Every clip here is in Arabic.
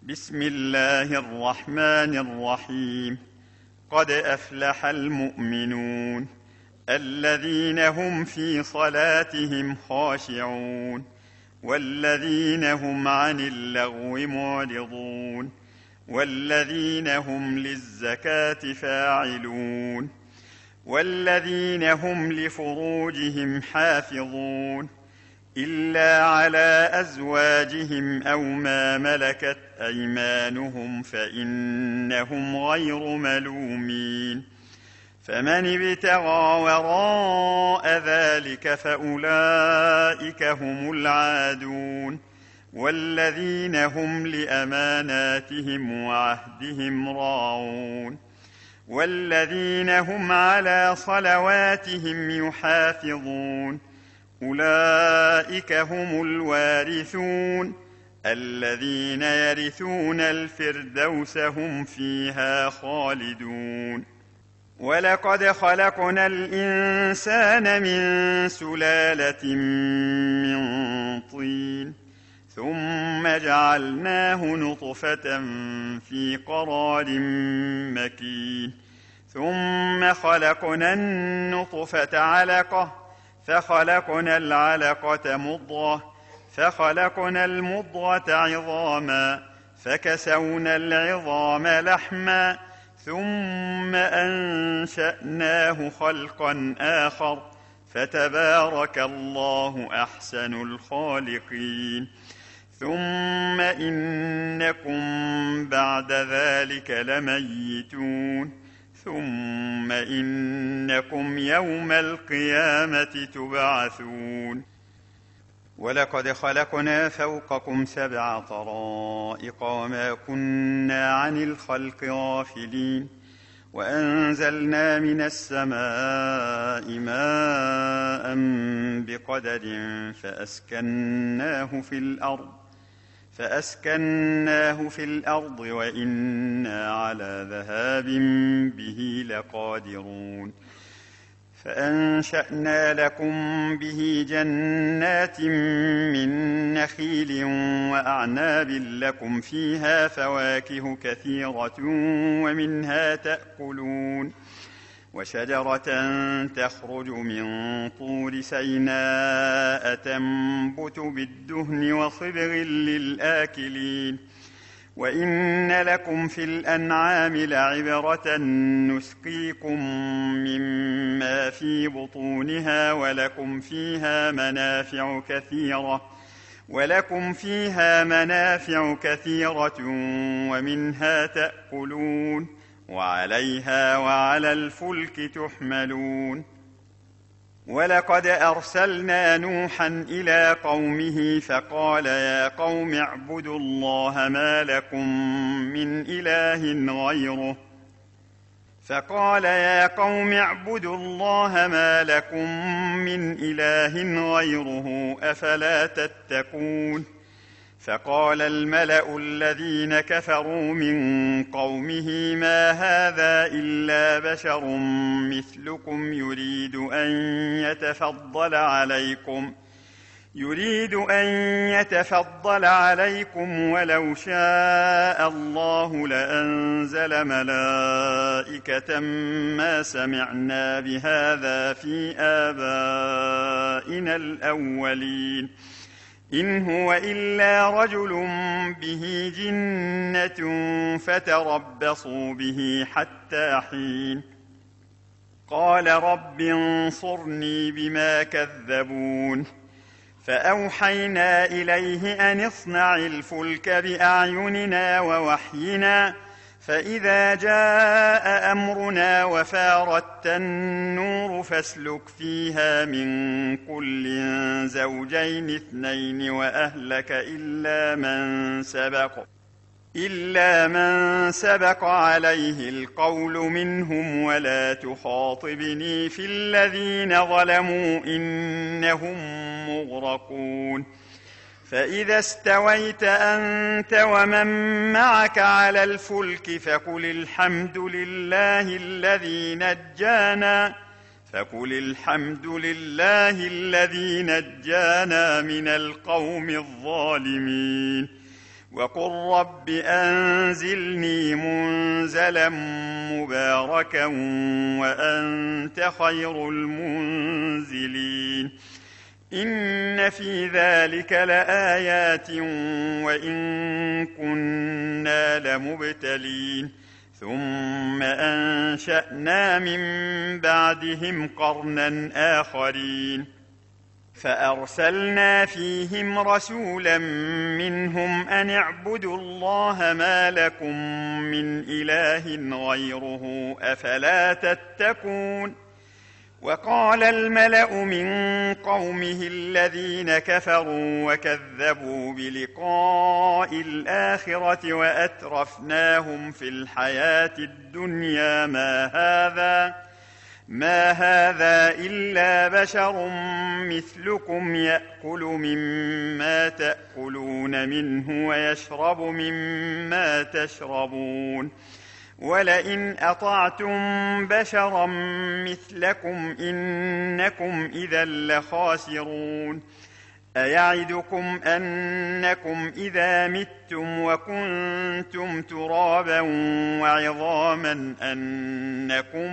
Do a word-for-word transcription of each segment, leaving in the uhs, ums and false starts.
بسم الله الرحمن الرحيم. قد أفلح المؤمنون الذين هم في صلاتهم خاشعون والذين هم عن اللغو معرضون والذين هم للزكاة فاعلون والذين هم لفروجهم حافظون إلا على أزواجهم أو ما ملكت أيمانهم فإنهم غير ملومين. فمن ابتغى وراء ذلك فأولئك هم العادون والذين هم لأماناتهم وعهدهم راعون والذين هم على صلواتهم يحافظون أولئك هم الوارثون الذين يرثون الفردوس هم فيها خالدون. ولقد خلقنا الإنسان من سلالة من طين ثم جعلناه نطفة في قرار مكين ثم خلقنا النطفة علقة فخلقنا العلقة مضغة فخلقنا المضغة عظاما فكسونا العظام لحما ثم أنشأناه خلقا آخر فتبارك الله أحسن الخالقين. ثم إنكم بعد ذلك لميتون ثم إنكم يوم القيامة تبعثون. ولقد خلقنا فوقكم سبع طرائق وما كنا عن الخلق غافلين وأنزلنا من السماء ماء بقدر فأسكناه في الأرض فأسكناه في الأرض وإنا على ذهاب به لقادرون. فأنشأنا لكم به جنات من نخيل وأعناب لكم فيها فواكه كثيرة ومنها تأكلون وشجرة تخرج من طور سيناء تنبت بالدهن وصبغ للآكلين وإن لكم في الأنعام لعبرة نسقيكم مما في بطونها ولكم فيها منافع كثيرة ولكم فيها منافع كثيرة ومنها تأكلون وعليها وعلى الفلك تحملون. ولقد أرسلنا نوحا إلى قومه فقال يا قوم اعبدوا الله ما لكم من إله غيره فقال يا قوم اعبدوا الله ما لكم من إله غيره أفلا تتقون. فقال الملأ الذين كفروا من قومه ما هذا إلا بشر مثلكم يريد أن يتفضل عليكم يريد أن يتفضل عليكم ولو شاء الله لأنزل ملائكة ما سمعنا بهذا في آبائنا الأولين إن هو إلا رجل به جنة فتربصوا به حتى حين. قال رب انصرني بما كذبون. فأوحينا إليه أن اصنع الفلك بأعيننا ووحينا فإذا جاء أمرنا وفارت النور فاسلك فيها من كل زوجين اثنين وأهلك إلا من سبق إلا من سبق عليه القول منهم ولا تخاطبني في الذين ظلموا إنهم مغرقون. فإذا استويت أنت ومن معك على الفلك فقل الحمد لله الذي نجانا فقل الحمد لله الذي نجانا من القوم الظالمين وقل رب أنزلني منزلا مباركا وأنت خير المنزلين إن في ذلك لآيات وإن كنا لمبتلين ثم أنشأنا من بعدهم قرنا آخرين فأرسلنا فيهم رسولا منهم أن اعبدوا الله ما لكم من إله غيره أفلا تتقون وقال الملأ من قومه الذين كفروا وكذبوا بلقاء الآخرة وأترفناهم في الحياة الدنيا ما هذا ما هذا إلا بشر مثلكم يأكل مما تأكلون منه ويشرب مما تشربون ولئن أطعتم بشرا مثلكم إنكم إذا لخاسرون أيعدكم أنكم إذا متم وكنتم ترابا وعظاما أنكم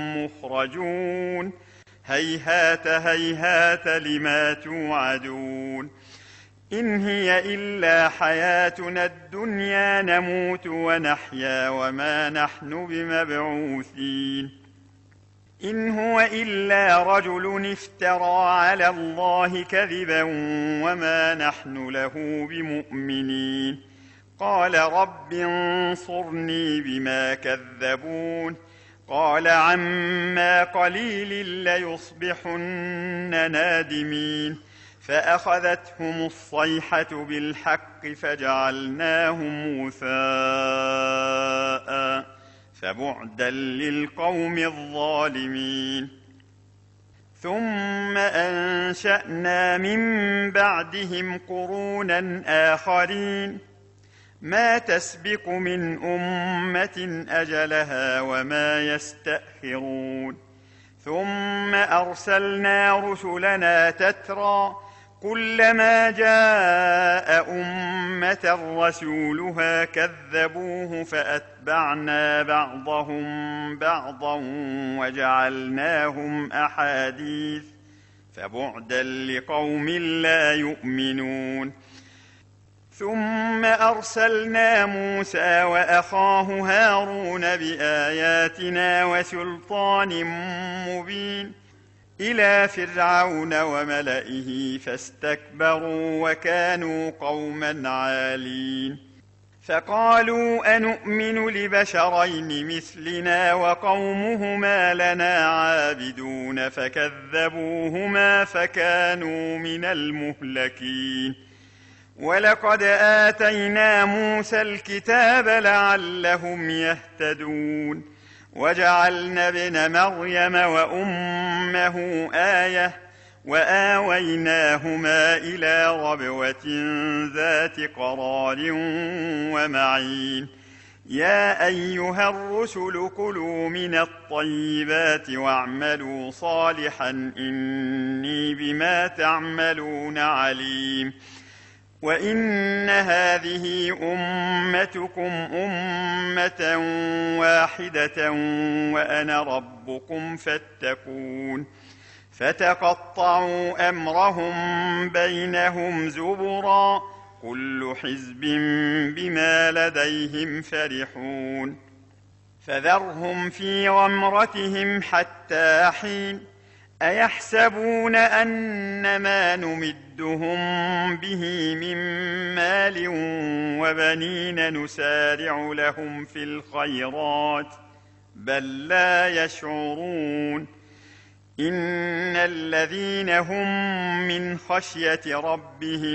مخرجون هيهات هيهات لما توعدون إن هي إلا حياتنا الدنيا نموت ونحيا وما نحن بمبعوثين إن هو إلا رجل افترى على الله كذبا وما نحن له بمؤمنين قال رب انصرني بما كذبون قال عما قليل ليصبحن نادمين فأخذتهم الصيحة بالحق فجعلناهم غثاء فبعدا للقوم الظالمين ثم أنشأنا من بعدهم قرونا آخرين ما تسبق من أمة أجلها وما يستأخرون ثم أرسلنا رسلنا تترى كلما جاء أمة رسولها كذبوه فأتبعنا بعضهم بعضا وجعلناهم أحاديث فبعدا لقوم لا يؤمنون ثم أرسلنا موسى وأخاه هارون بآياتنا وسلطان مبين إلى فرعون وملئه فاستكبروا وكانوا قوما عالين فقالوا أنؤمن لبشرين مثلنا وقومهما لنا عابدون فكذبوهما فكانوا من المهلكين ولقد آتينا موسى الكتاب لعلهم يهتدون وجعلنا ابن مريم وأمه آية وآويناهما إلى ربوة ذات قرار ومعين يا أيها الرسل كلوا من الطيبات واعملوا صالحا إني بما تعملون عليم وإن هذه أمتكم أمة واحدة وأنا ربكم فاتقون فتقطعوا أمرهم بينهم زبرا كل حزب بما لديهم فرحون فذرهم في غمرتهم حتى حين أيحسبون أنما نمدهم به من مال وبنين نسارع لهم في الخيرات بل لا يشعرون إن الذين هم من خشية ربهم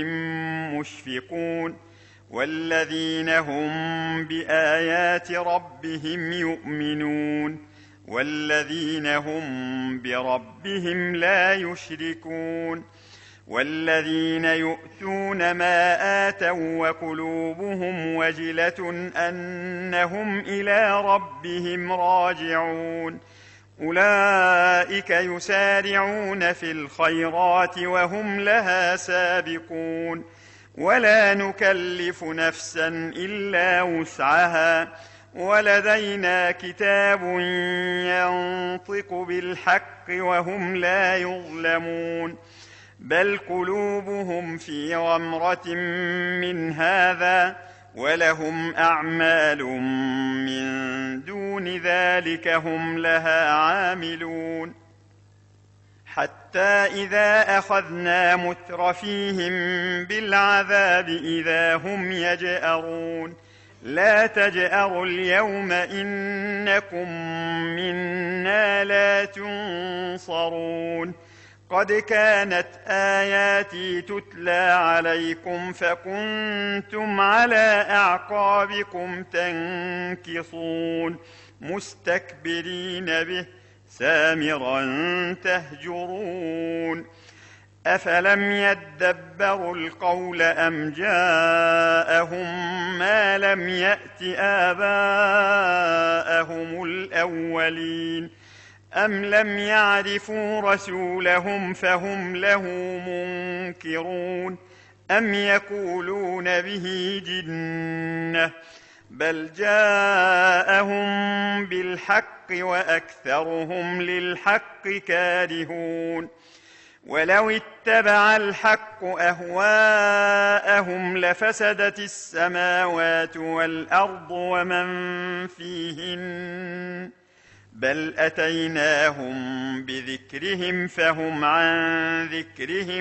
مشفقون والذين هم بآيات ربهم يؤمنون والذين هم بربهم لا يشركون والذين يؤتون ما آتوا وقلوبهم وجلة أنهم إلى ربهم راجعون أولئك يسارعون في الخيرات وهم لها سابقون ولا نكلف نفسا إلا وسعها ولدينا كتاب ينطق بالحق وهم لا يظلمون بل قلوبهم في غمرة من هذا ولهم أعمال من دون ذلك هم لها عاملون حتى إذا أخذنا مترفيهم بالعذاب إذا هم يجأرون لا تجأروا اليوم إنكم منا لا تنصرون قد كانت آياتي تتلى عليكم فكنتم على أعقابكم تنكصون مستكبرين به سامرا تهجرون أفلم يدبروا القول أم جاءهم ما لم يأت آباءهم الأولين أم لم يعرفوا رسولهم فهم له منكرون أم يقولون به جنة بل جاءهم بالحق وأكثرهم للحق كارهون ولو اتبع الحق أهواءهم لفسدت السماوات والأرض ومن فيهن بل أتيناهم بذكرهم فهم عن ذكرهم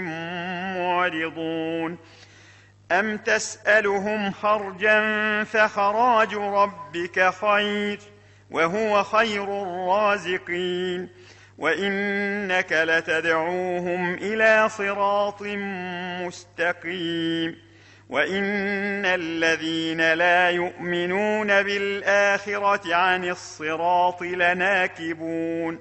معرضون أم تسألهم خرجا فخراج ربك خير وهو خير الرازقين وإنك لتدعوهم إلى صراط مستقيم وإن الذين لا يؤمنون بالآخرة عن الصراط لناكبون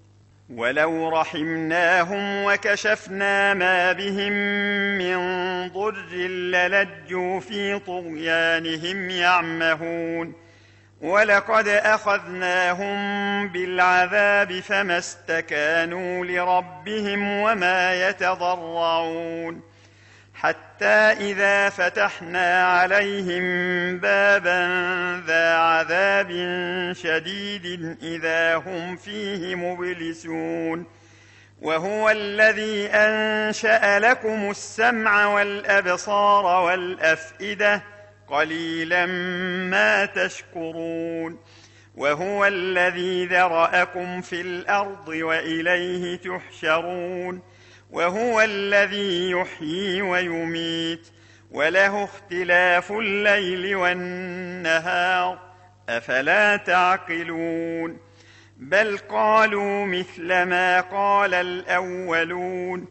ولو رحمناهم وكشفنا ما بهم من ضر للجوا في طغيانهم يعمهون ولقد أخذناهم بالعذاب فما استكانوا لربهم وما يتضرعون حتى إذا فتحنا عليهم بابا ذا عذاب شديد إذا هم فيه مبلسون وهو الذي أنشأ لكم السمع والأبصار والأفئدة قليلا ما تشكرون وهو الذي ذرأكم في الأرض وإليه تحشرون وهو الذي يحيي ويميت وله اختلاف الليل والنهار أفلا تعقلون بل قالوا مثل ما قال الأولون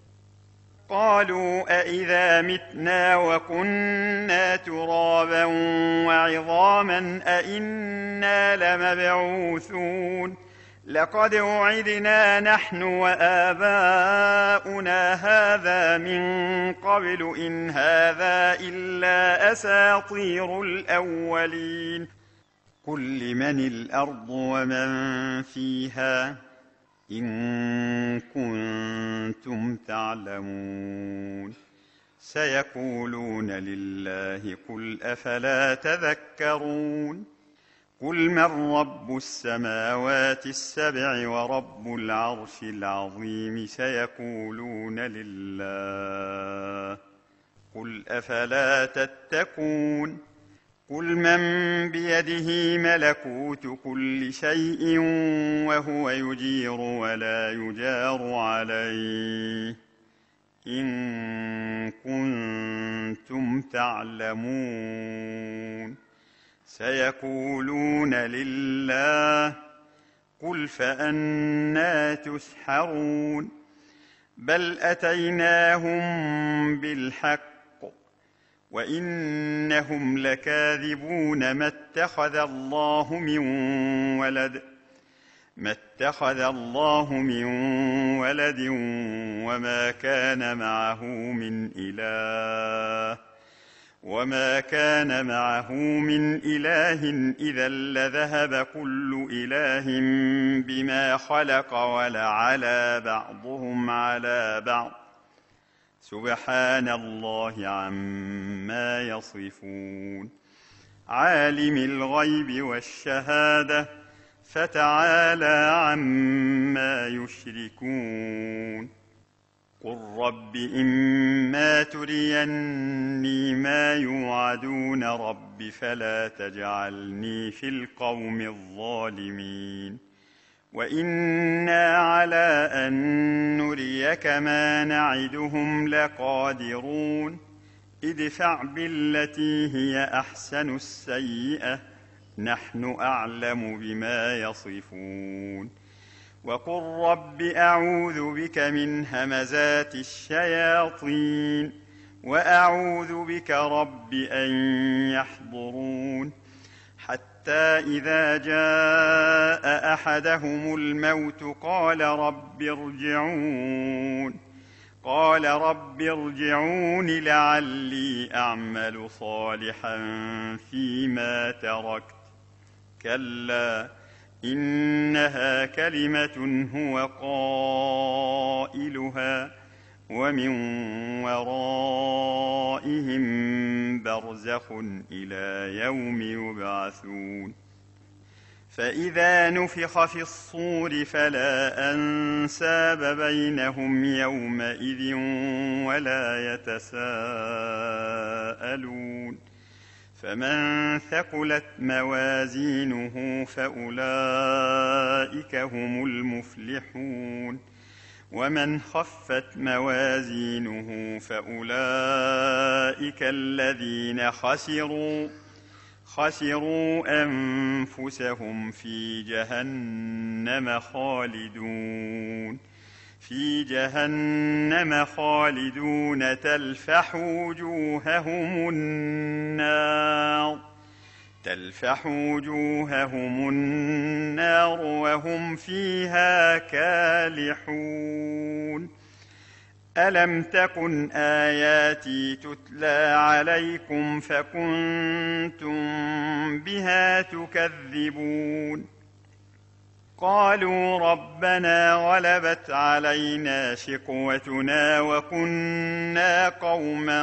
قالوا أإذا متنا وكنا ترابا وعظاما أإنا لمبعوثون لقد وعدنا نحن وآباؤنا هذا من قبل إن هذا إلا أساطير الأولين قل لمن الأرض ومن فيها إن كنتم تعلمون سيقولون لله قل أفلا تذكرون قل من رب السماوات السبع ورب العرش العظيم سيقولون لله قل أفلا تتقون قل من بيده ملكوت كل شيء وهو يجير ولا يجار عليه إن كنتم تعلمون سيقولون لله قل فأنى تسحرون بل أتيناهم بالحق وإنهم لكاذبون ما اتخذ الله من ولد ما اتخذ الله من ولد وما كان معه من إله وما كان معه من إله إذا لذهب كل إله بما خلق ولعلى بعضهم على بعض سبحان الله عما يصفون. عالم الغيب والشهادة فتعالى عما يشركون. قل رب إما تريني ما يوعدون رب فلا تجعلني في القوم الظالمين. وإنا على أن نريك ما نعدهم لقادرون. ادفع بالتي هي أحسن السيئة نحن أعلم بما يصفون. وقل رب أعوذ بك من همزات الشياطين وأعوذ بك رب أن يحضرون. حتى إذا جاء أحدهم الموت قال رب ارجعون قال رب ارجعون لعلي أعمل صالحا فيما تركت. كلا إنها كلمة هو قائلها ومن ورائهم برزخ إلى يوم يبعثون. فإذا نفخ في الصور فلا أنساب بينهم يومئذ ولا يتساءلون. فمن ثقلت موازينه فأولئك هم المفلحون. ومن خفت موازينه فأولئك الذين خسروا خسروا أنفسهم في جهنم خالدون في جهنم خالدون تلفح وجوههم النار تلفح وجوههم النار وهم فيها كالحون. ألم تكن آياتي تتلى عليكم فكنتم بها تكذبون. قالوا ربنا غلبت علينا شقوتنا وكنا قوما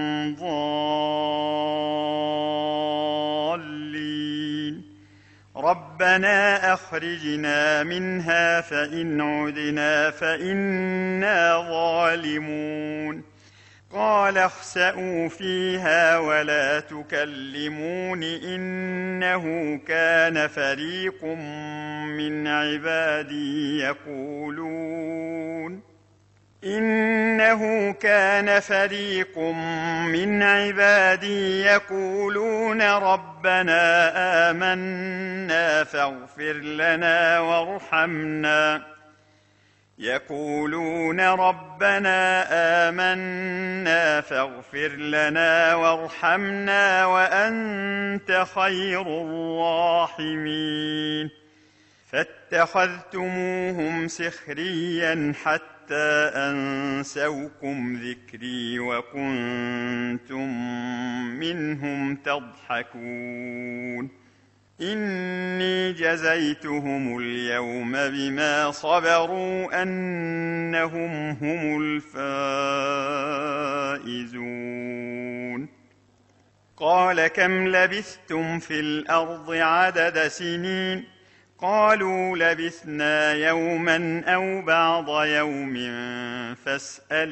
ضالين. ربنا أخرجنا منها فإن عدنا فإنا ظالمون. قال اخسئوا فيها ولا تكلمون إنه كان فريق من عبادي يقولون إنه كان فريق من عبادي يقولون ربنا آمنا فاغفر لنا وارحمنا يقولون ربنا آمنا فاغفر لنا وارحمنا وأنت خير الراحمين. فاتخذتموهم سخريا حتى أنسوكم ذكري وكنتم منهم تضحكون. إني جزيتهم اليوم بما صبروا أنهم هم الفائزون. قال كم لبثتم في الأرض عدد سنين قالوا لبثنا يوما أو بعض يوم فاسأل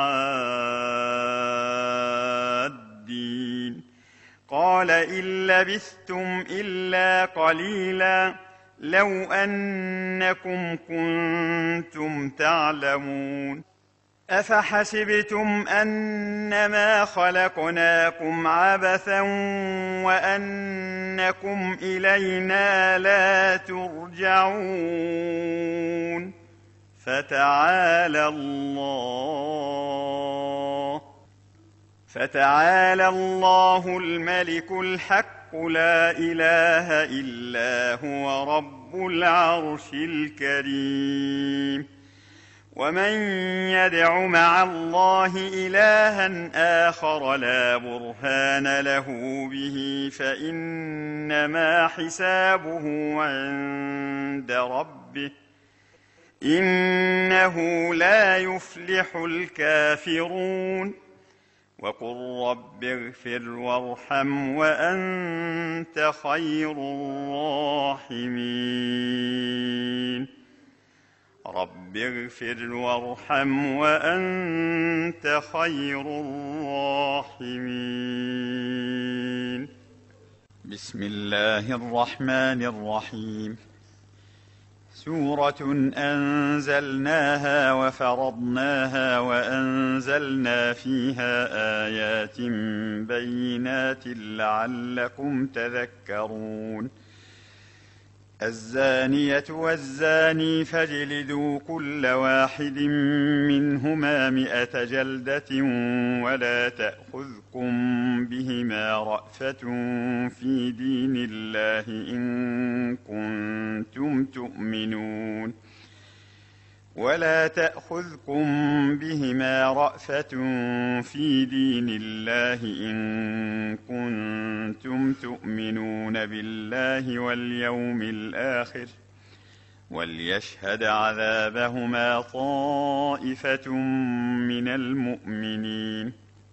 العادين. قال إن لبثتم إلا قليلا لو أنكم كنتم تعلمون. أفحسبتم أنما خلقناكم عبثا وأنكم إلينا لا ترجعون. فتعالى الله فتعالى الله الملك الحق لا إله إلا هو رب العرش الكريم. ومن يدع مع الله إلها آخر لا برهان له به فإنما حسابه عند ربه إنه لا يفلح الكافرون وقل رب اغفر وارحم وأنت خير الراحمين رب اغفر وارحم وأنت خير الراحمين. بسم الله الرحمن الرحيم. سورة أنزلناها وفرضناها وأنزلنا فيها آيات بينات لعلكم تذكرون. الزانية والزاني فاجلدوا كل واحد منهما مئة جلدة ولا تأخذكم بهما رأفة في دين الله إن كنتم تؤمنون ولا تأخذكم بهما رأفة في دين الله إن كنتم تؤمنون بالله واليوم الآخر وليشهد عذابهما طائفة من المؤمنين.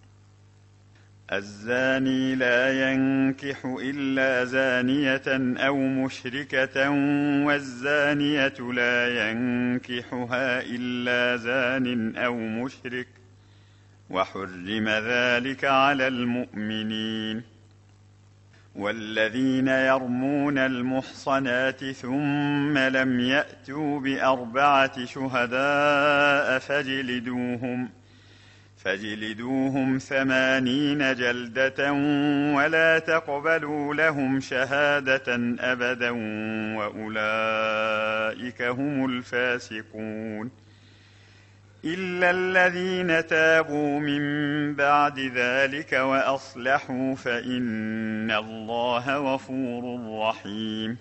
الزاني لا ينكح إلا زانية أو مشركة والزانية لا ينكحها إلا زان أو مشرك وحرم ذلك على المؤمنين. والذين يرمون المحصنات ثم لم يأتوا بأربعة شهداء فاجلدوهم فاجلدوهم ثمانين جلدة ولا تقبلوا لهم شهادة أبدا وأولئك هم الفاسقون إلا الذين تابوا من بعد ذلك وأصلحوا فإن الله غفور رحيم.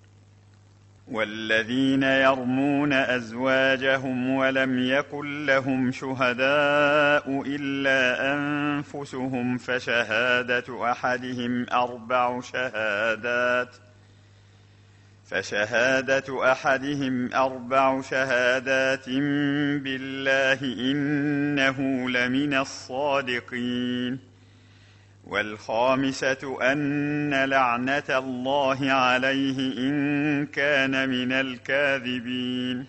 والذين يرمون أزواجهم ولم يكن لهم شهداء إلا أنفسهم فشهادة أحدهم أربع شهادات فشهادة أحدهم أربع شهادات بالله إنه لمن الصادقين. والخامسة أن لعنة الله عليه إن كان من الكاذبين.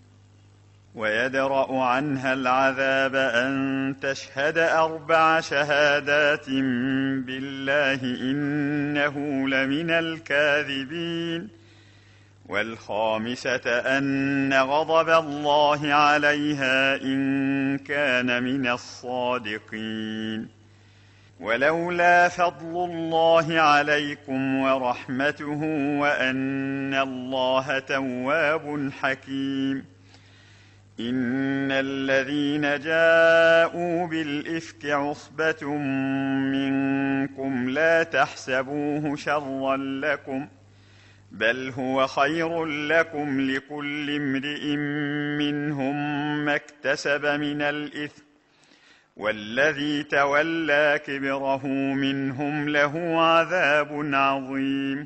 ويدرأ عنها العذاب أن تشهد أربع شهادات بالله إنه لمن الكاذبين. والخامسة أن غضب الله عليها إن كان من الصادقين. ولولا فضل الله عليكم ورحمته وأن الله تواب حكيم. إن الذين جاءوا بالإفك عصبة منكم لا تحسبوه شرا لكم بل هو خير لكم لكل امرئ منهم ما اكتسب من الإثم والذي تولى كبره منهم له عذاب عظيم.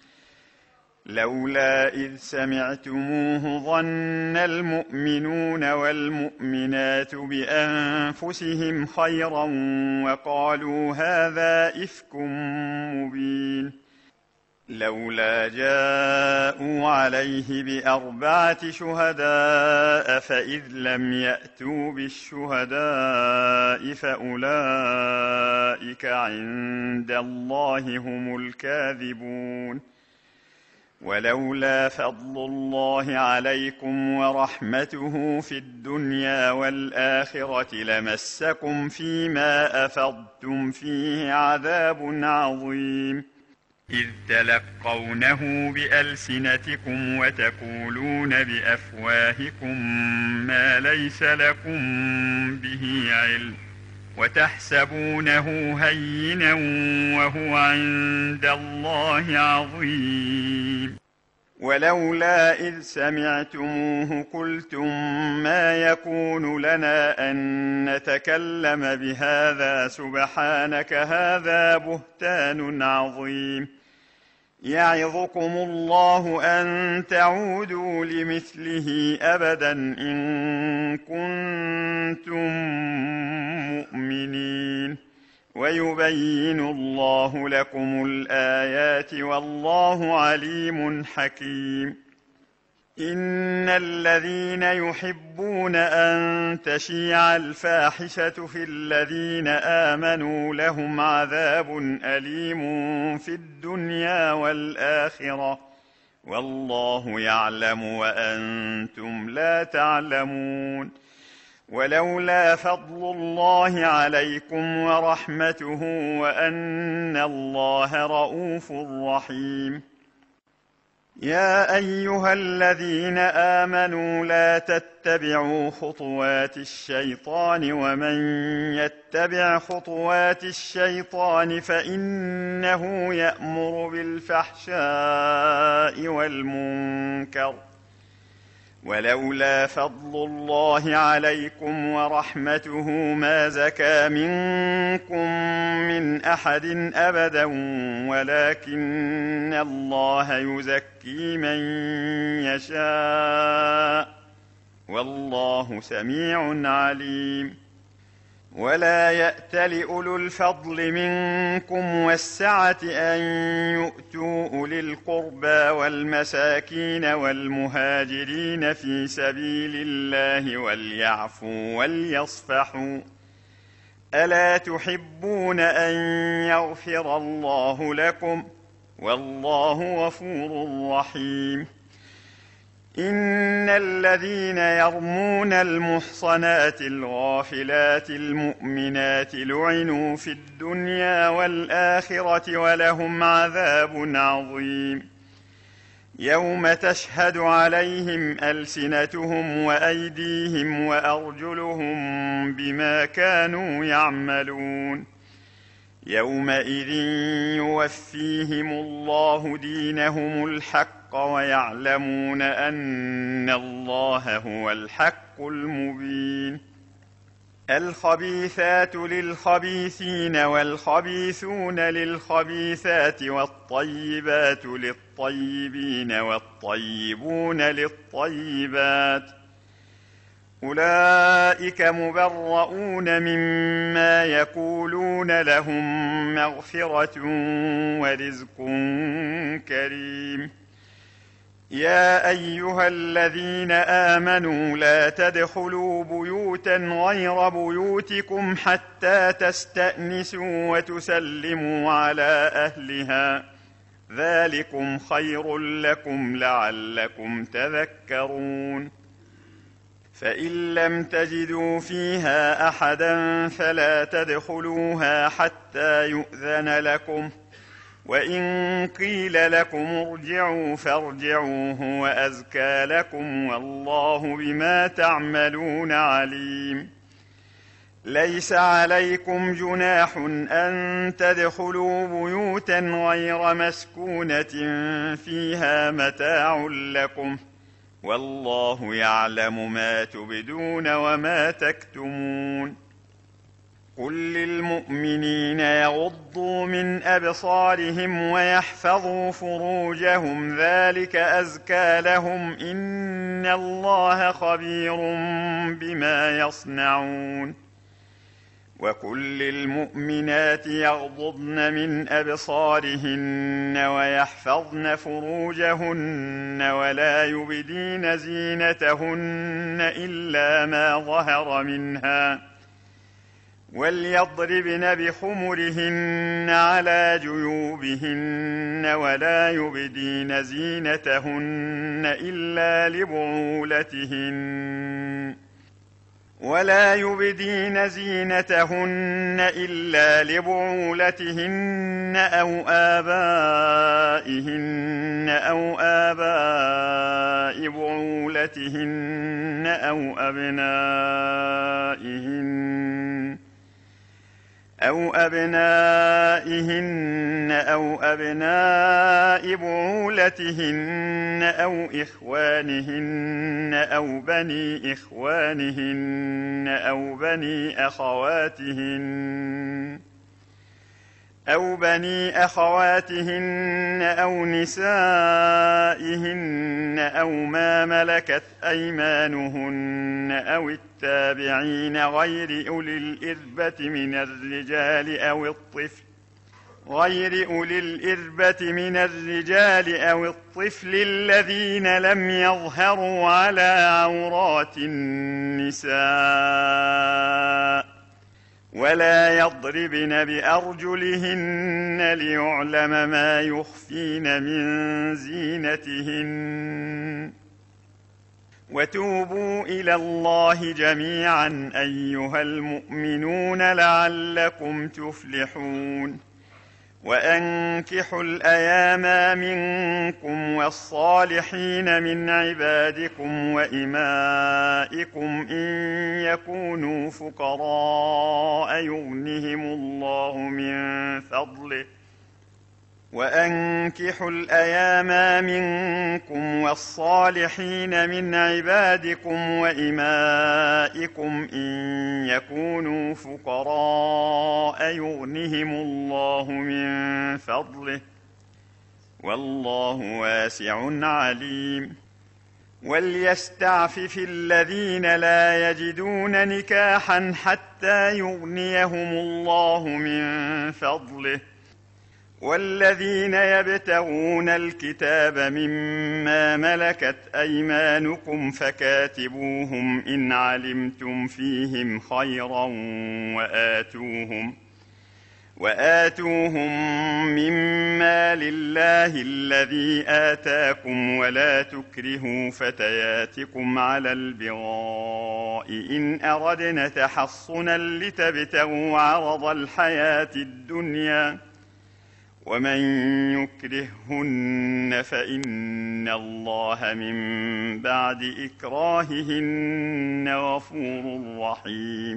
لولا إذ سمعتموه ظن المؤمنون والمؤمنات بأنفسهم خيرا وقالوا هذا إفك مبين. لولا جاءوا عليه بأربعة شهداء فإذ لم يأتوا بالشهداء فأولئك عند الله هم الكاذبون. ولولا فضل الله عليكم ورحمته في الدنيا والآخرة لمسكم فيما أفضتم فيه عذاب عظيم. إذ تلقونه بألسنتكم وتقولون بأفواهكم ما ليس لكم به علم وتحسبونه هينا وهو عند الله عظيم. ولولا إذ سمعتموه قلتم ما يكون لنا أن نتكلم بهذا سبحانك هذا بهتان عظيم. يعظكم الله أن تعودوا لمثله أبدا إن كنتم مؤمنين، ويبين الله لكم الآيات والله عليم حكيم. إن الذين يحبون أن تشيع الفاحشة في الذين آمنوا لهم عذاب أليم في الدنيا والآخرة، والله يعلم وأنتم لا تعلمون. ولولا فضل الله عليكم ورحمته وأن الله رءوف رحيم. يا أيها الذين آمنوا لا تتبعوا خطوات الشيطان، ومن يتبع خطوات الشيطان فإنه يأمر بالفحشاء والمنكر. ولولا فضل الله عليكم ورحمته ما زكى منكم من أحد أبدا، ولكن الله يزكي من يشاء، والله سميع عليم. ولا يأتل أولو الفضل منكم والسعة أن يؤتوا أولي القربى والمساكين والمهاجرين في سبيل الله وليعفوا وليصفحوا. ألا تحبون أن يغفر الله لكم؟ والله غفور رحيم. إن الذين يرمون المحصنات الغافلات المؤمنات لعنوا في الدنيا والآخرة ولهم عذاب عظيم. يوم تشهد عليهم ألسنتهم وأيديهم وأرجلهم بما كانوا يعملون. يومئذ يوفيهم الله دينهم الحق ويعلمون أن الله هو الحق المبين. الخبيثات للخبيثين والخبيثون للخبيثات والطيبات للطيبين والطيبون للطيبات، أولئك مبرؤون مما يقولون، لهم مغفرة ورزق كريم. يا أيها الذين آمنوا لا تدخلوا بيوتا غير بيوتكم حتى تستأنسوا وتسلموا على أهلها، ذلكم خير لكم لعلكم تذكرون. فإن لم تجدوا فيها أحدا فلا تدخلوها حتى يؤذن لكم، وإن قيل لكم ارجعوا فارجعوا هو أزكى لكم، والله بما تعملون عليم. ليس عليكم جناح أن تدخلوا بيوتا غير مسكونة فيها متاع لكم، والله يعلم ما تبدون وما تكتمون. قل للمؤمنين يغضوا من أبصارهم ويحفظوا فروجهم، ذلك أزكى لهم، إن الله خبير بما يصنعون. وقل للمؤمنات يغضضن من أبصارهن ويحفظن فروجهن ولا يبدين زينتهن إلا ما ظهر منها، وليضربن بخمرهن على جيوبهن ولا يبدين زينتهن إلا لبعولتهن ولا يبدين زينتهن إلا لبعولتهن أو آبائهن أو آباء بعولتهن أو أبنائهن أو أبنائهن أو أبناء بعولتهن أو إخوانهن أو بني إخوانهن أو بني أخواتهن أو بني أخواتهن أو نسائهن أو ما ملكت أيمانهن أو التابعين غير أولي الإربة من الرجال أو الطفل غير أولي الإربة من الرجال أو الطفل الذين لم يظهروا على عورات النساء ولا يضربن بأرجلهن ليعلم ما يخفين من زينتهن وتوبوا إلى الله جميعا أيها المؤمنون لعلكم تفلحون وأنكحوا الأيام منكم والصالحين من عبادكم وإمائكم إن يكونوا فقراء يغنهم الله من فضله وأنكحوا الأيام منكم والصالحين من عبادكم وإمائكم إن يكونوا فقراء يغنهم الله من فضله والله واسع عليم وليستعفف الذين لا يجدون نكاحا حتى يغنيهم الله من فضله والذين يبتغون الكتاب مما ملكت أيمانكم فكاتبوهم إن علمتم فيهم خيرا وآتوهم وآتوهم مما لله الذي آتاكم ولا تكرهوا فتياتكم على البغاء إن أردنا تحصنا لتبتغوا عرض الحياة الدنيا ومن يكرههن فإن الله من بعد إكراههن غفور رحيم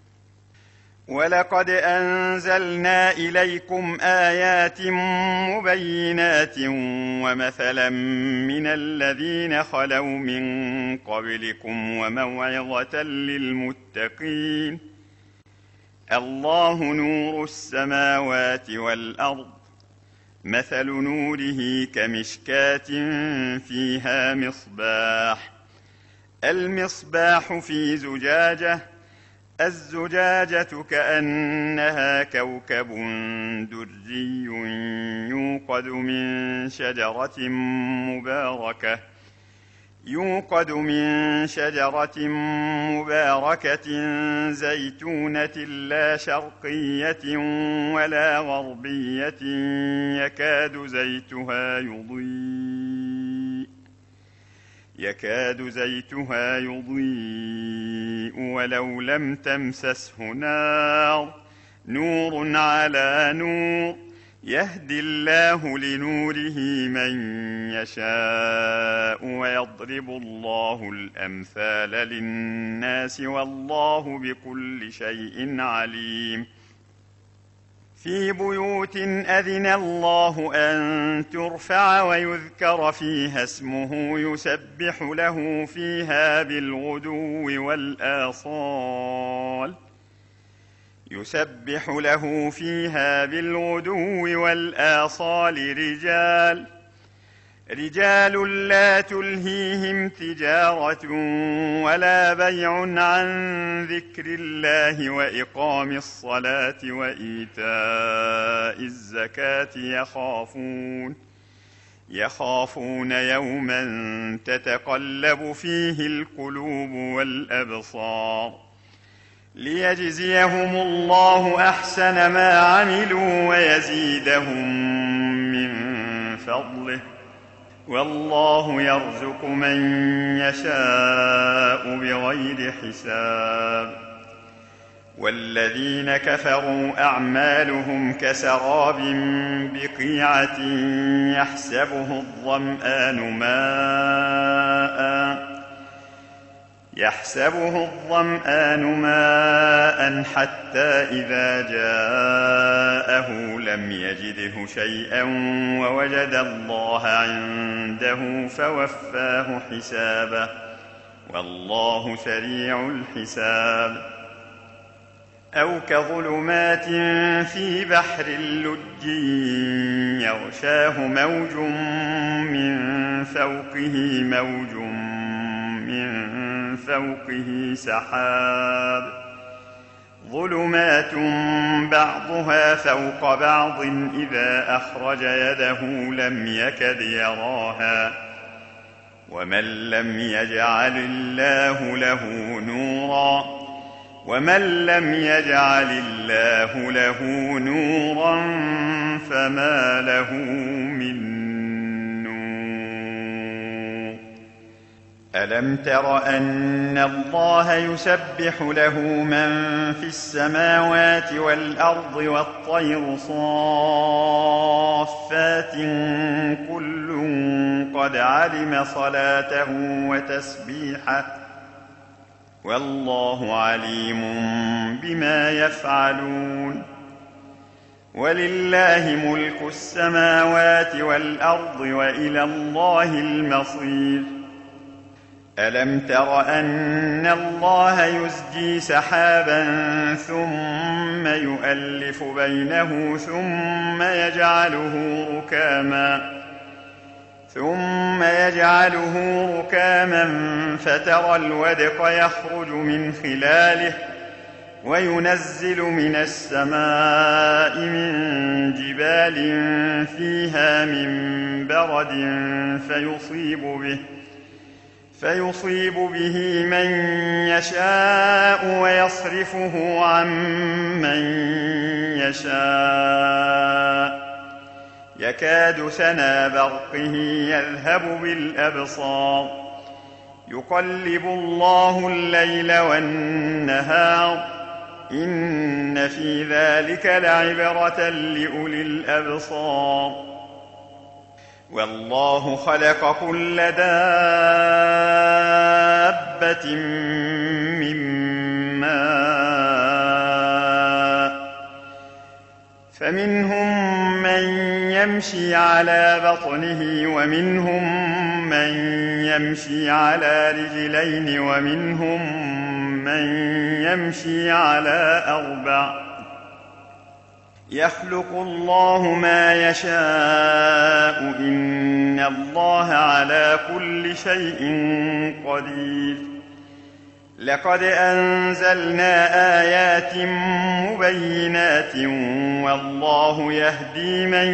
ولقد أنزلنا إليكم آيات مبينات ومثلا من الذين خلوا من قبلكم وموعظة للمتقين الله نور السماوات والأرض مثل نوره كمشكاة فيها مصباح المصباح في زجاجة الزجاجة كأنها كوكب دري يوقد من شجرة مباركة يوقد من شجرة مباركة زيتونة لا شرقية ولا غربية يكاد زيتها يضيء يكاد زيتها يضيء ولو لم تمسسه نار نور على نور يهدي الله لنوره من يشاء ويضرب الله الأمثال للناس والله بكل شيء عليم في بيوت أذن الله أن ترفع ويذكر فيها اسمه يسبح له فيها بالغدو والآصال يسبح له فيها بالغدو والآصال رجال رجال لا تلهيهم تجارة ولا بيع عن ذكر الله وإقام الصلاة وإيتاء الزكاة يخافون يخافون يوما تتقلب فيه القلوب والأبصار ليجزيهم الله أحسن ما عملوا ويزيدهم من فضله والله يرزق من يشاء بغير حساب والذين كفروا أعمالهم كسراب بقيعة يحسبه الظمآن ماءً يحسبه الظمآن ماء حتى إذا جاءه لم يجده شيئا ووجد الله عنده فوفاه حسابه والله سريع الحساب أو كظلمات في بحر لج يغشاه موج من فوقه موج من فوقه سحاب ظلمات بعضها فوق بعض إذا أخرج يده لم يكد يراها ومن لم يجعل الله له نورا ومن لم يجعل الله له نورا فما له من ألم تر أن الله يسبح له من في السماوات والأرض والطير صافات كل قد علم صلاته وتسبيحه والله عليم بما يفعلون ولله ملك السماوات والأرض وإلى الله المصير ألم تر أن الله يزجي سحابا ثم يؤلف بينه ثم يجعله ركاما ثم يجعله ركاما فترى الودق يخرج من خلاله وينزل من السماء من جبال فيها من برد فيصيب به فيصيب به من يشاء ويصرفه عن من يشاء يكاد سنا برقه يذهب بالأبصار يقلب الله الليل والنهار إن في ذلك لعبرة لأولي الأبصار والله خلق كل دابة من ماء فمنهم من يمشي على بطنه ومنهم من يمشي على رجلين ومنهم من يمشي على أربع يخلق الله ما يشاء إن الله على كل شيء قدير لقد أنزلنا آيات مبينات والله يهدي من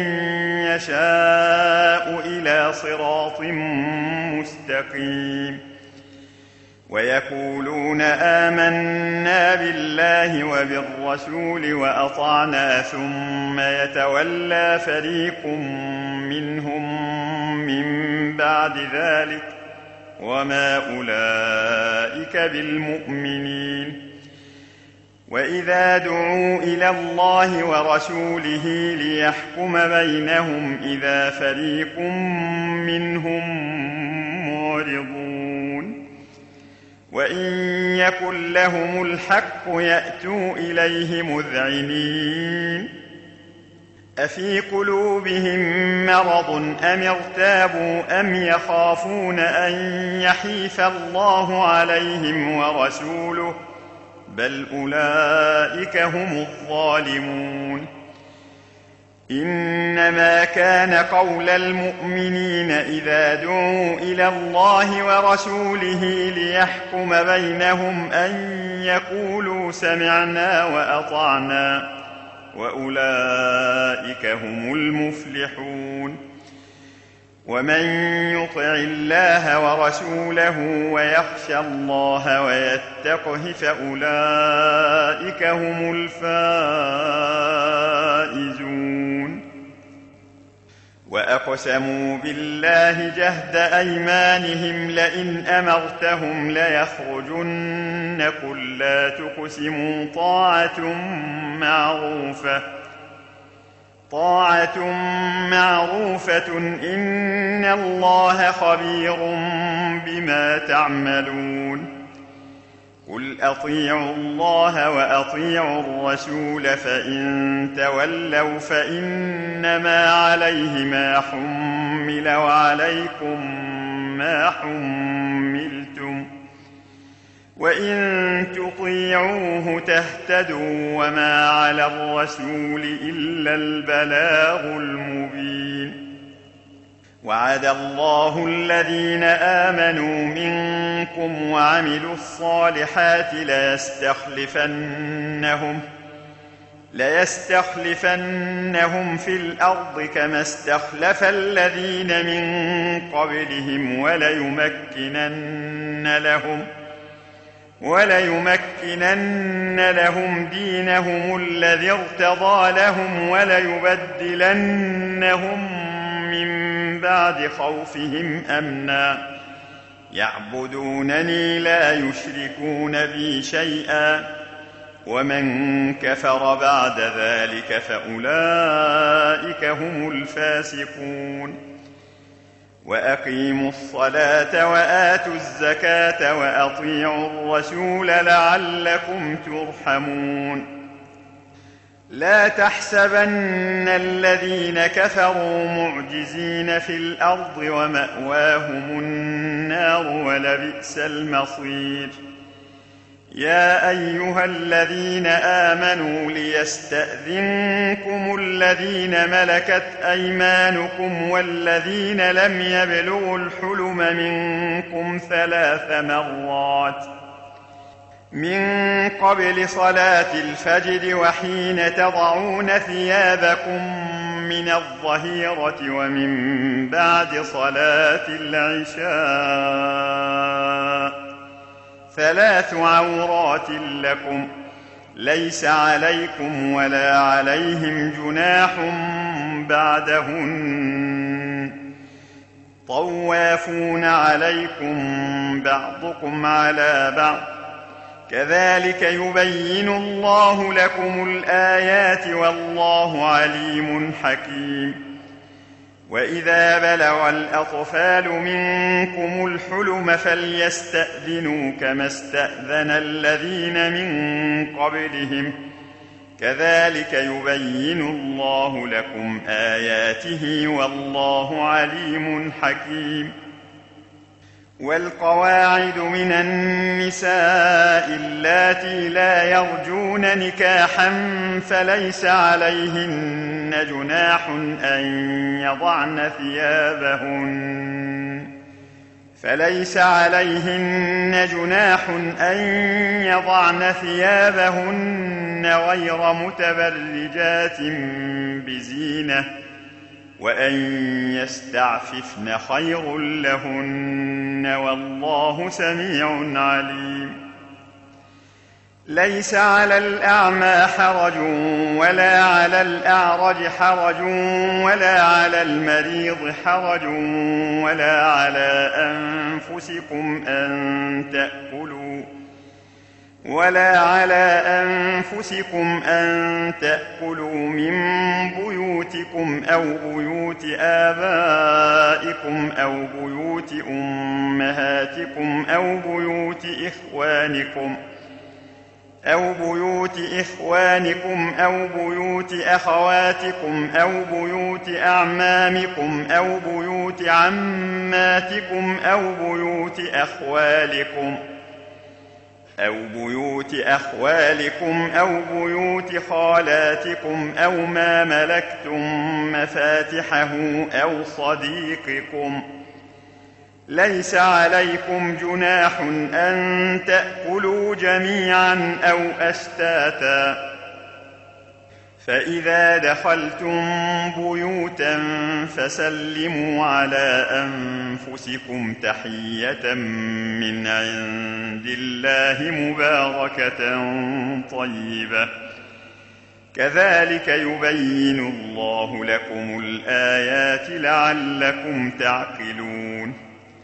يشاء إلى صراط مستقيم ويقولون آمنا بالله وبالرسول وأطعنا ثم يتولى فريق منهم من بعد ذلك وما أولئك بالمؤمنين وإذا دعوا إلى الله ورسوله ليحكم بينهم إذا فريق منهم معرضون وإن يكن لهم الحق يأتوا إليه مذعنين أفي قلوبهم مرض أم ارتابوا أم يخافون أن يحيف الله عليهم ورسوله بل أولئك هم الظالمون إنما كان قول المؤمنين إذا دعوا إلى الله ورسوله ليحكم بينهم أن يقولوا سمعنا وأطعنا وأولئك هم المفلحون ومن يطع الله ورسوله ويخشى الله ويتقه فأولئك هم الفائزون وأقسموا بالله جهد أيمانهم لئن أمرتهم ليخرجن قل لا تقسموا طاعة معروفة طاعة معروفة إن الله خبير بما تعملون قل أطيعوا الله وأطيعوا الرسول فإن تولوا فإنما عليه ما حمل وعليكم ما حملتم وإن تطيعوه تهتدوا وما على الرسول إلا البلاغ المبين. وعد الله الذين آمنوا منكم وعملوا الصالحات ليستخلفنهم ليستخلفنهم في الأرض كما استخلف الذين من قبلهم وليمكنن لهم وليمكنن لهم دينهم الذي ارتضى لهم وليبدلنهم من بعد خوفهم أمنا يعبدونني لا يشركون بي شيئا ومن كفر بعد ذلك فأولئك هم الفاسقون. وأقيموا الصلاة وآتوا الزكاة وأطيعوا الرسول لعلكم ترحمون. لا تحسبن الذين كفروا معجزين في الأرض ومأواهم النار ولبئس المصير. يا أيها الذين آمنوا ليستأذنكم الذين ملكت أيمانكم والذين لم يبلغوا الحلم منكم ثلاث مرات من قبل صلاة الفجر وحين تضعون ثيابكم من الظهيرة ومن بعد صلاة العشاء ثلاث عورات لكم ليس عليكم ولا عليهم جناح بعدهن طوافون عليكم بعضكم على بعض كذلك يبين الله لكم الآيات والله عليم حكيم. وإذا بلغ الأطفال منكم الحلم فليستأذنوا كما استأذن الذين من قبلهم كذلك يبين الله لكم آياته والله عليم حكيم. والقواعد من النساء اللاتي لا يرجون نكاحا فليس عليهن جناح أن يضعن ثيابهن فليس عليهن جناح أن يضعن ثيابهن غير متبرجات بزينة وأن يستعففن خير لهن والله سميع عليم. ليس على الأعمى حرج ولا على الأعرج حرج ولا على المريض حرج ولا على أنفسكم أن تأكلوا ولا على أنفسكم أن تأكلوا من بيوتكم أو بيوت آبائكم أو بيوت أمهاتكم أو بيوت إخوانكم أو بيوت إخوانكم أو بيوت أخواتكم أو بيوت أعمامكم أو بيوت عماتكم أو بيوت أخوالكم أو بيوت أخوالكم أو بيوت خالاتكم أو ما ملكتم مفاتحه أو صديقكم. ليس عليكم جناح أن تأكلوا جميعا أو أشتاتا فإذا دخلتم بيوتا فسلموا على أنفسكم تحية من عند الله مباركة طيبة كذلك يبين الله لكم الآيات لعلكم تعقلون.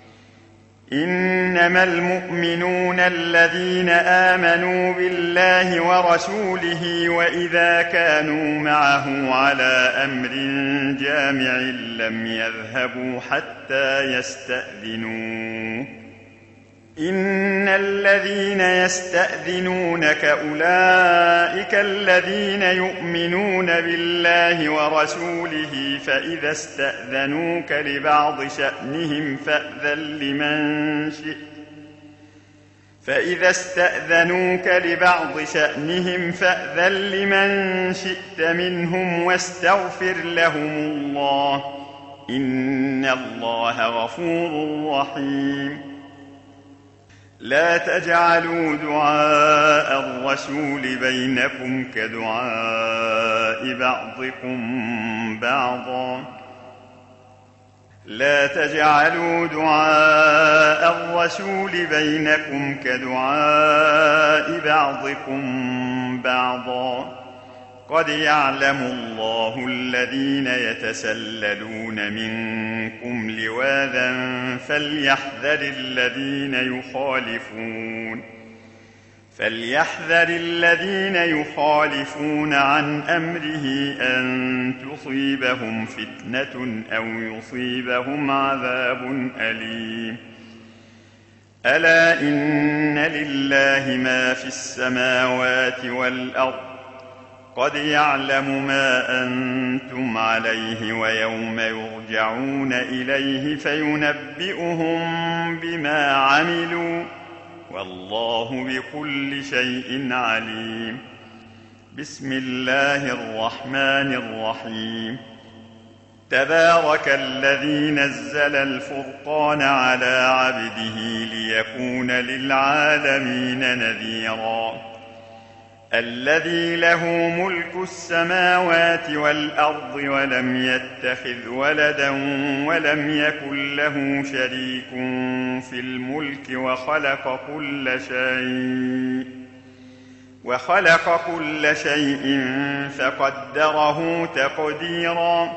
إنما المؤمنون الذين آمنوا بالله ورسوله وإذا كانوا معه على أمر جامع لم يذهبوا حتى يستأذنوه. إن الذين يستأذنونك أولئك الذين يؤمنون بالله ورسوله فإذا استأذنوك لبعض شأنهم فأذن لمن شئت فإذا استأذنوك لبعض شأنهم فأذن لمن شئت منهم واستغفر لهم الله إن الله غفور رحيم. لا تجعلوا دعاء الرسول بينكم كدعاء بعضكم بعضا لا تجعلوا دعاء الرسول بينكم كدعاء بعضكم بعضا قد يعلم الله الذين يتسللون منكم لواذا فليحذر الذين يخالفون فليحذر الذين يخالفون عن أمره أن تصيبهم فتنة أو يصيبهم عذاب أليم. ألا إن لله ما في السماوات والأرض قد يعلم ما أنتم عليه ويوم يرجعون إليه فينبئهم بما عملوا والله بكل شيء عليم. بسم الله الرحمن الرحيم. تبارك الذي نزل الفرقان على عبده ليكون للعالمين نذيرا. الذي له ملك السماوات والأرض ولم يتخذ ولدا ولم يكن له شريك في الملك وخلق كل شيء وخلق كل شيء فقدره تقديرا.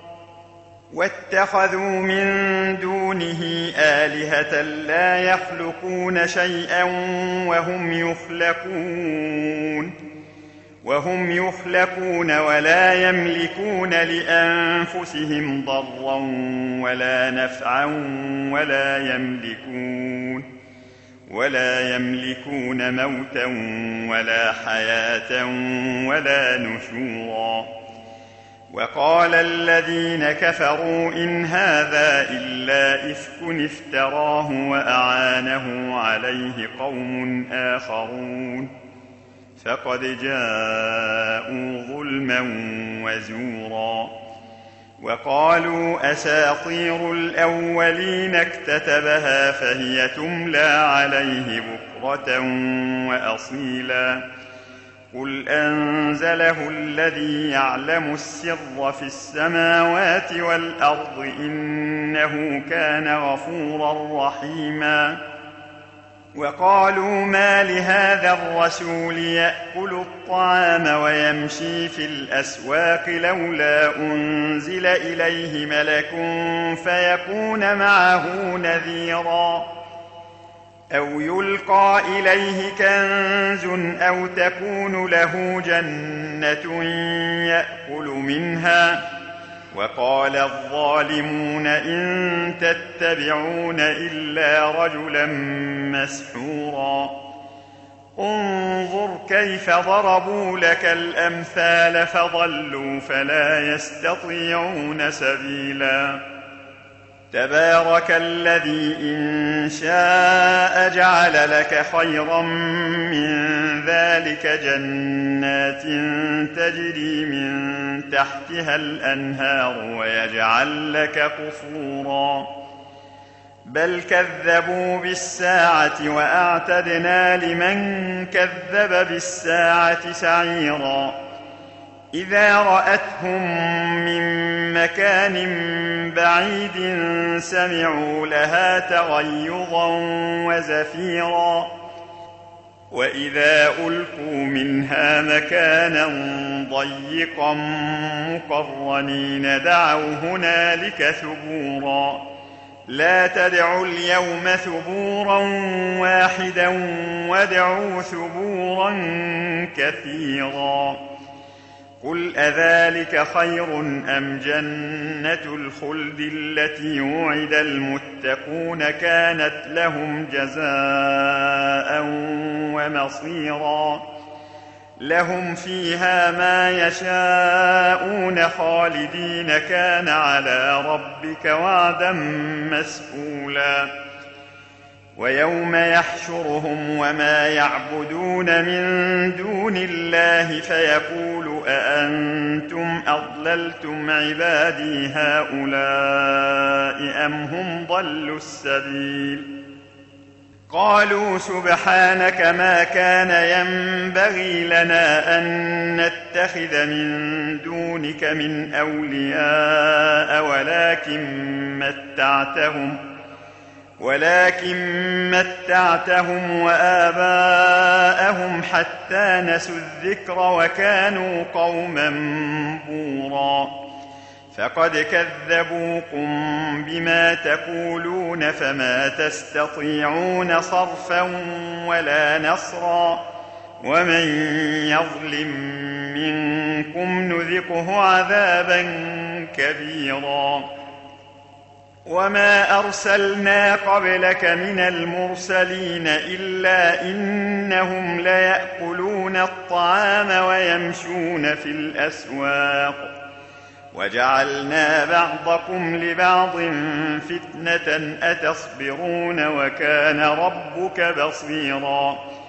واتخذوا من دونه آلهة لا يخلقون شيئا وهم يخلقون وهم يخلقون ولا يملكون لأنفسهم ضرا ولا نفعا ولا يملكون ولا يملكون موتا ولا حياة ولا نشورا. وقال الذين كفروا إن هذا إلا إفك افتراه وأعانه عليه قوم آخرون فقد جاءوا ظلما وزورا. وقالوا أساطير الأولين اكتتبها فهي تملى عليه بكرة وأصيلا. قل أنزله الذي يعلم السر في السماوات والأرض إنه كان غفورا رحيما. وقالوا ما لهذا الرسول يأكل الطعام ويمشي في الأسواق لولا أنزل إليه ملك فيكون معه نذيرا. أو يلقى إليه كنز أو تكون له جنة يأكل منها. وقال الظالمون إن تتبعون إلا رجلا مسحورا. انظر كيف ضربوا لك الأمثال فضلوا فلا يستطيعون سبيلا. تبارك الذي إن شاء جعل لك خيرا من ذلك جنات تجري من تحتها الأنهار ويجعل لك قصورا. بل كذبوا بالساعة وأعتدنا لمن كذب بالساعة سعيرا. إذا رأتهم من مكان بعيد سمعوا لها تغيظا وزفيرا. وإذا ألقوا منها مكانا ضيقا مقرنين دعوا هنالك ثبورا. لا تدعوا اليوم ثبورا واحدا وادعوا ثبورا كثيرا. قل أذلك خير أم جنة الخلد التي وعد المتقون كانت لهم جزاء ومصيرا. لهم فيها ما يشاءون خالدين كان على ربك وعدا مسئولا. ويوم يحشرهم وما يعبدون من دون الله فيقول أأنتم أضللتم عبادي هؤلاء أم هم ضلوا السبيل قالوا سبحانك ما كان ينبغي لنا أن نتخذ من دونك من أولياء ولكن متعتهم ولكن متعتهم وآباءهم حتى نسوا الذكر وكانوا قوما بورا فقد كذبوكم بما تقولون فما تستطيعون صرفا ولا نصرا ومن يظلم منكم نذقه عذابا كبيرا وما أرسلنا قبلك من المرسلين إلا إنهم ليأكلون الطعام ويمشون في الأسواق وجعلنا بعضكم لبعض فتنة أتصبرون وكان ربك بصيرا